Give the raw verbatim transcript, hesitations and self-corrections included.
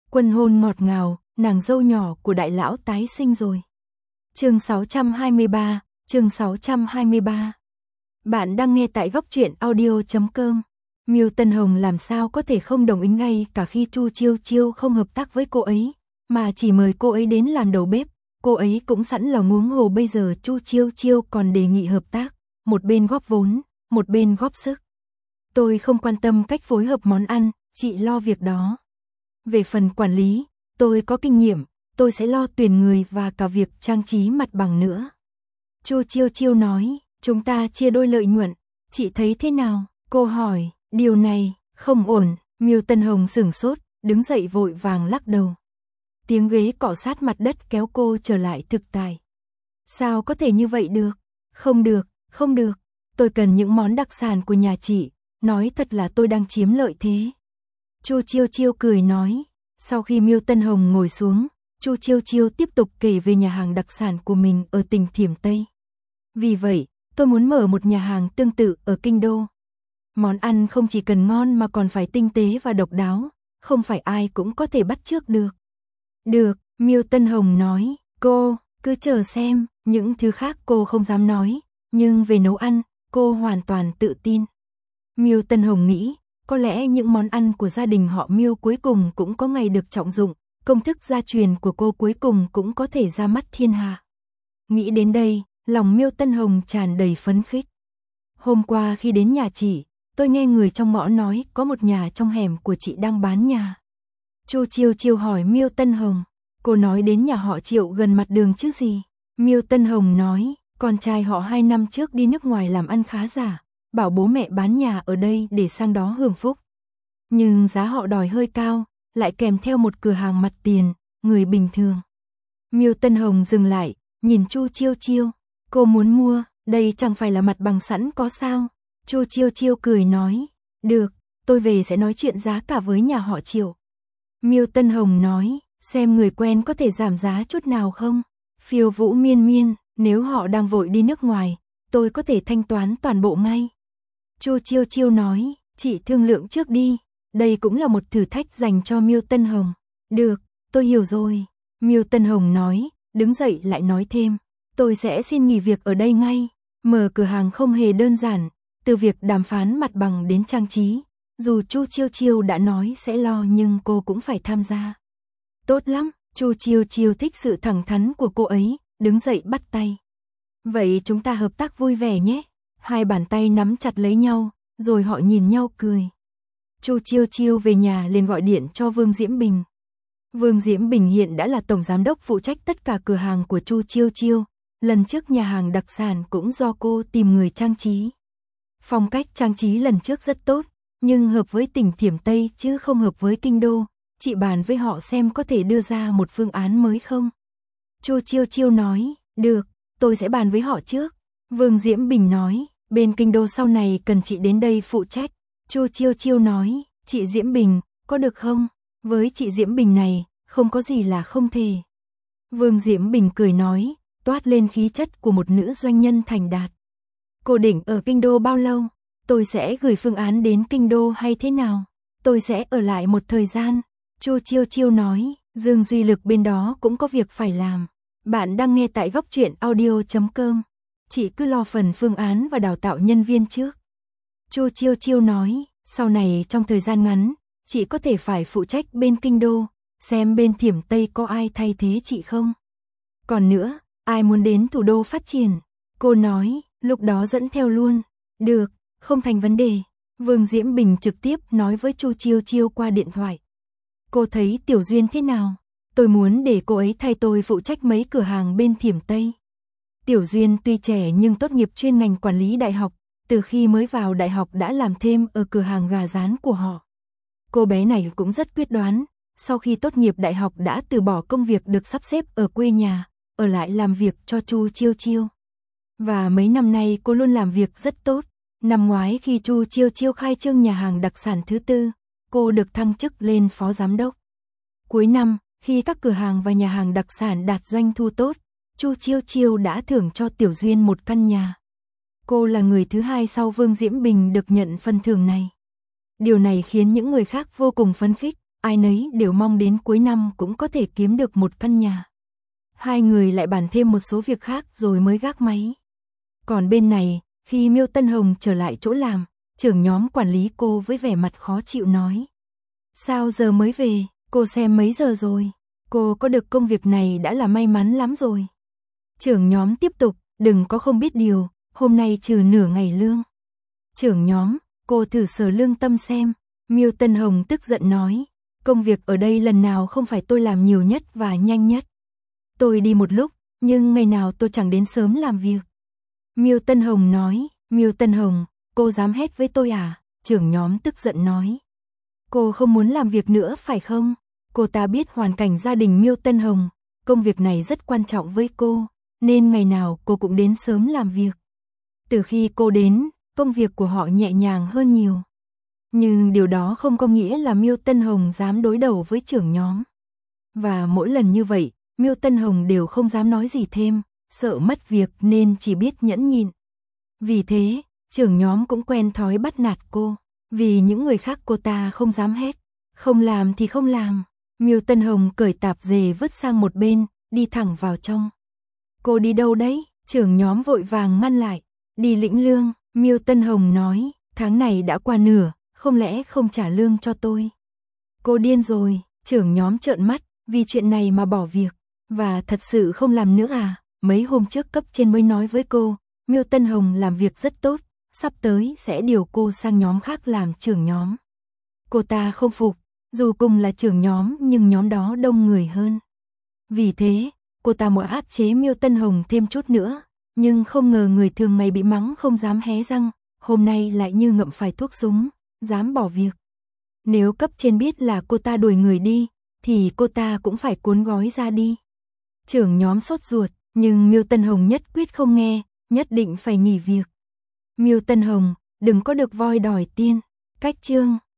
Quân hôn ngọt ngào, nàng dâu nhỏ của đại lão tái sinh rồi. Chương sáu trăm hai mươi ba, chương sáu trăm hai mươi ba. Bạn đang nghe tại góc truyện audio chấm com. Miêu Tân Hồng làm sao có thể không đồng ý ngay cả khi Chu Chiêu Chiêu không hợp tác với cô ấy, mà chỉ mời cô ấy đến làm đầu bếp. Cô ấy cũng sẵn lòng, huống hồ bây giờ Chu Chiêu Chiêu còn đề nghị hợp tác, một bên góp vốn, một bên góp sức. Tôi không quan tâm cách phối hợp món ăn, chị lo việc đó. Về phần quản lý, tôi có kinh nghiệm, tôi sẽ lo tuyển người và cả việc trang trí mặt bằng nữa. Chu Chiêu Chiêu nói, chúng ta chia đôi lợi nhuận, chị thấy thế nào? Cô hỏi, điều này, không ổn. Miêu Tân Hồng sửng sốt, đứng dậy vội vàng lắc đầu. Tiếng ghế cọ sát mặt đất kéo cô trở lại thực tại. Sao có thể như vậy được? Không được, không được. Tôi cần những món đặc sản của nhà chị, nói thật là tôi đang chiếm lợi thế. Chu Chiêu Chiêu cười nói. Sau khi Miêu Tân Hồng ngồi xuống, Chu Chiêu Chiêu tiếp tục kể về nhà hàng đặc sản của mình ở tỉnh Thiểm Tây. Vì vậy, tôi muốn mở một nhà hàng tương tự ở Kinh Đô. Món ăn không chỉ cần ngon mà còn phải tinh tế và độc đáo, không phải ai cũng có thể bắt chước được. Được, Miêu Tân Hồng nói, cô, cứ chờ xem, những thứ khác cô không dám nói, nhưng về nấu ăn, cô hoàn toàn tự tin. Miêu Tân Hồng nghĩ, có lẽ những món ăn của gia đình họ Miêu cuối cùng cũng có ngày được trọng dụng, công thức gia truyền của cô cuối cùng cũng có thể ra mắt thiên hạ. Nghĩ đến đây, lòng Miêu Tân Hồng tràn đầy phấn khích. Hôm qua khi đến nhà chị, tôi nghe người trong ngõ nói có một nhà trong hẻm của chị đang bán nhà. Chu Chiêu Chiêu hỏi Miêu Tân Hồng, cô nói đến nhà họ Triệu gần mặt đường chứ gì? Miêu Tân Hồng nói, con trai họ hai năm trước đi nước ngoài làm ăn khá giả, bảo bố mẹ bán nhà ở đây để sang đó hưởng phúc. Nhưng giá họ đòi hơi cao, lại kèm theo một cửa hàng mặt tiền, người bình thường. Miêu Tân Hồng dừng lại, nhìn Chu Chiêu Chiêu, cô muốn mua, đây chẳng phải là mặt bằng sẵn có sao? Chu Chiêu Chiêu cười nói, được, tôi về sẽ nói chuyện giá cả với nhà họ Triệu. Miêu Tân Hồng nói, xem người quen có thể giảm giá chút nào không? Phiêu Vũ miên miên, nếu họ đang vội đi nước ngoài, tôi có thể thanh toán toàn bộ ngay. Chu Chiêu Chiêu nói, chị thương lượng trước đi, đây cũng là một thử thách dành cho Miêu Tân Hồng. Được, tôi hiểu rồi. Miêu Tân Hồng nói, đứng dậy lại nói thêm, tôi sẽ xin nghỉ việc ở đây ngay. Mở cửa hàng không hề đơn giản, từ việc đàm phán mặt bằng đến trang trí. Dù Chu Chiêu Chiêu đã nói sẽ lo nhưng cô cũng phải tham gia. Tốt lắm, Chu Chiêu Chiêu thích sự thẳng thắn của cô ấy, đứng dậy bắt tay. Vậy chúng ta hợp tác vui vẻ nhé. Hai bàn tay nắm chặt lấy nhau, rồi họ nhìn nhau cười. Chu Chiêu Chiêu về nhà liền gọi điện cho Vương Diễm Bình. Vương Diễm Bình hiện đã là tổng giám đốc phụ trách tất cả cửa hàng của Chu Chiêu Chiêu. Lần trước nhà hàng đặc sản cũng do cô tìm người trang trí. Phong cách trang trí lần trước rất tốt, nhưng hợp với tỉnh Thiểm Tây chứ không hợp với Kinh Đô. Chị bàn với họ xem có thể đưa ra một phương án mới không? Chu Chiêu Chiêu nói, được, tôi sẽ bàn với họ trước. Vương Diễm Bình nói, bên Kinh Đô sau này cần chị đến đây phụ trách. Chu Chiêu Chiêu nói, chị Diễm Bình, có được không? Với chị Diễm Bình này, không có gì là không thể. Vương Diễm Bình cười nói, toát lên khí chất của một nữ doanh nhân thành đạt. Cô định ở Kinh Đô bao lâu? Tôi sẽ gửi phương án đến Kinh Đô hay thế nào? Tôi sẽ ở lại một thời gian. Chu Chiêu Chiêu nói, Dương Duy Lực bên đó cũng có việc phải làm. Bạn đang nghe tại góc truyện audio chấm com. Chị cứ lo phần phương án và đào tạo nhân viên trước. Chu Chiêu Chiêu nói, sau này trong thời gian ngắn, chị có thể phải phụ trách bên Kinh Đô, xem bên Thiểm Tây có ai thay thế chị không. Còn nữa, ai muốn đến thủ đô phát triển? Cô nói, lúc đó dẫn theo luôn. Được, không thành vấn đề. Vương Diễm Bình trực tiếp nói với Chu Chiêu Chiêu qua điện thoại. Cô thấy Tiểu Duyên thế nào? Tôi muốn để cô ấy thay tôi phụ trách mấy cửa hàng bên Thiểm Tây. Tiểu Duyên tuy trẻ nhưng tốt nghiệp chuyên ngành quản lý đại học, từ khi mới vào đại học đã làm thêm ở cửa hàng gà rán của họ. Cô bé này cũng rất quyết đoán, sau khi tốt nghiệp đại học đã từ bỏ công việc được sắp xếp ở quê nhà, ở lại làm việc cho Chu Chiêu Chiêu. Và mấy năm nay cô luôn làm việc rất tốt. Năm ngoái khi Chu Chiêu Chiêu khai trương nhà hàng đặc sản thứ tư, cô được thăng chức lên phó giám đốc. Cuối năm, khi các cửa hàng và nhà hàng đặc sản đạt doanh thu tốt, Chu Chiêu Chiêu đã thưởng cho Tiểu Duyên một căn nhà. Cô là người thứ hai sau Vương Diễm Bình được nhận phần thưởng này. Điều này khiến những người khác vô cùng phấn khích, ai nấy đều mong đến cuối năm cũng có thể kiếm được một căn nhà. Hai người lại bàn thêm một số việc khác rồi mới gác máy. Còn bên này, khi Miêu Tân Hồng trở lại chỗ làm, trưởng nhóm quản lý cô với vẻ mặt khó chịu nói. Sao giờ mới về, cô xem mấy giờ rồi, cô có được công việc này đã là may mắn lắm rồi. Trưởng nhóm tiếp tục, đừng có không biết điều, hôm nay trừ nửa ngày lương. Trưởng nhóm, cô thử sờ lương tâm xem, Miêu Tân Hồng tức giận nói, công việc ở đây lần nào không phải tôi làm nhiều nhất và nhanh nhất. Tôi đi một lúc, nhưng ngày nào tôi chẳng đến sớm làm việc. Miêu Tân Hồng nói, Miêu Tân Hồng, cô dám hét với tôi à? Trưởng nhóm tức giận nói. Cô không muốn làm việc nữa phải không? Cô ta biết hoàn cảnh gia đình Miêu Tân Hồng, công việc này rất quan trọng với cô, nên ngày nào cô cũng đến sớm làm việc. Từ khi cô đến, công việc của họ nhẹ nhàng hơn nhiều. Nhưng điều đó không có nghĩa là Miêu Tân Hồng dám đối đầu với trưởng nhóm. Và mỗi lần như vậy, Miêu Tân Hồng đều không dám nói gì thêm, sợ mất việc nên chỉ biết nhẫn nhịn. Vì thế, trưởng nhóm cũng quen thói bắt nạt cô, vì những người khác cô ta không dám hét, không làm thì không làm. Miêu Tân Hồng cởi tạp dề vứt sang một bên, đi thẳng vào trong. Cô đi đâu đấy? Trưởng nhóm vội vàng ngăn lại. Đi lĩnh lương, Miêu Tân Hồng nói, tháng này đã qua nửa, không lẽ không trả lương cho tôi? Cô điên rồi, trưởng nhóm trợn mắt, vì chuyện này mà bỏ việc, và thật sự không làm nữa à? Mấy hôm trước cấp trên mới nói với cô, Miêu Tân Hồng làm việc rất tốt, sắp tới sẽ điều cô sang nhóm khác làm trưởng nhóm. Cô ta không phục, dù cùng là trưởng nhóm nhưng nhóm đó đông người hơn. Vì thế, cô ta muốn áp chế Miêu Tân Hồng thêm chút nữa, nhưng không ngờ người thường ngày bị mắng không dám hé răng, hôm nay lại như ngậm phải thuốc súng, dám bỏ việc. Nếu cấp trên biết là cô ta đuổi người đi, thì cô ta cũng phải cuốn gói ra đi. Trưởng nhóm sốt ruột, nhưng Miêu Tân Hồng nhất quyết không nghe, nhất định phải nghỉ việc. Miêu Tân Hồng, đừng có được voi đòi tiên. Cách chương